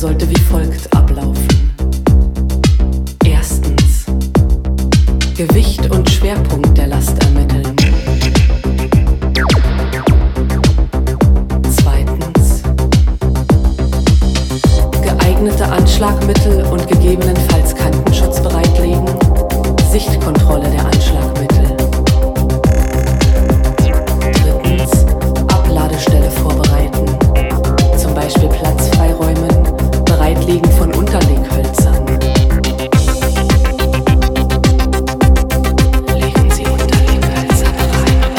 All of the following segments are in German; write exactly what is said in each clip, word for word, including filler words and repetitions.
sollte wie folgt ablaufen. Erstens, Gewicht und Schwerpunkt der Last ermitteln. Zweitens, geeignete Anschlagmittel und gegebenenfalls Kantenschutz bereitlegen. Sichtkontrolle der Anschlagmittel. Drittens, Abladestelle vorbereiten. Zum Beispiel Platz freiräumen, Bereitlegen von Unterleghölzern. Legen Sie Unterleghölzer bereit.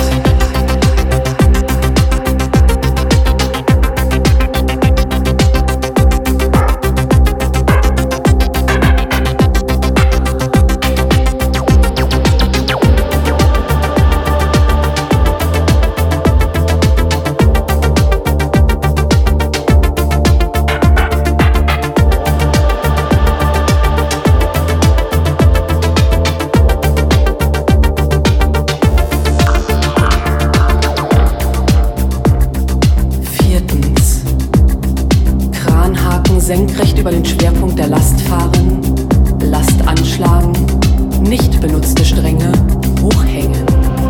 Senkrecht über den Schwerpunkt der Last fahren, Last anschlagen, nicht benutzte Stränge hochhängen.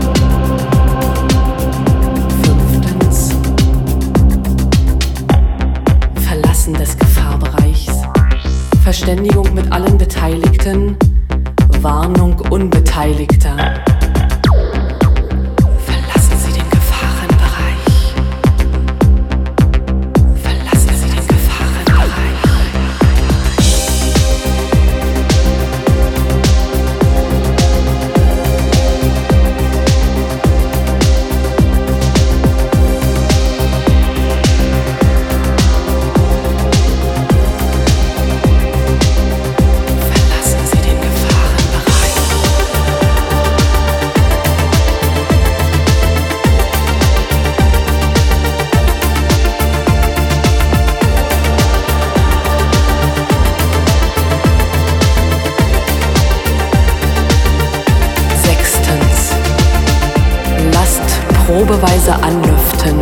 Fünftens, Verlassen des Gefahrbereichs, Verständigung mit allen Beteiligten, Warnung Unbeteiligter. Probeweise anlüften.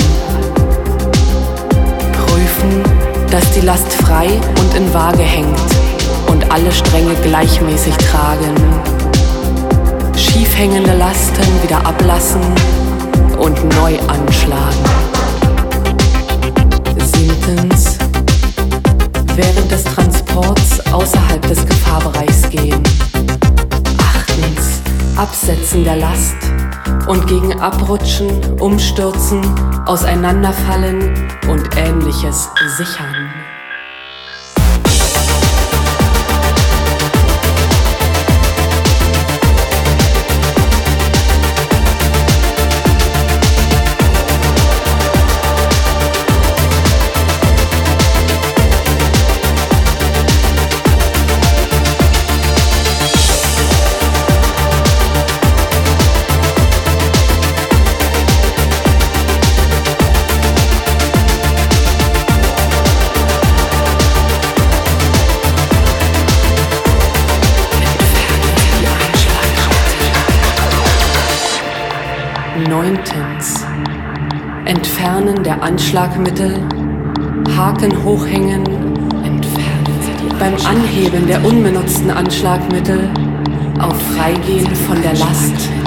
Prüfen, dass die Last frei und in Waage hängt und alle Stränge gleichmäßig tragen. Schief hängende Lasten wieder ablassen und neu anschlagen. Siebtens, während des Transports außerhalb des Gefahrbereichs gehen. Achtens, Absetzen der Last und gegen Abrutschen, Umstürzen, Auseinanderfallen und Ähnliches sichern. Neuntens, Entfernen der Anschlagmittel, Haken hochhängen, entfernen Sie die beim Anheben der unbenutzten Anschlagmittel auf Freigehen von der Last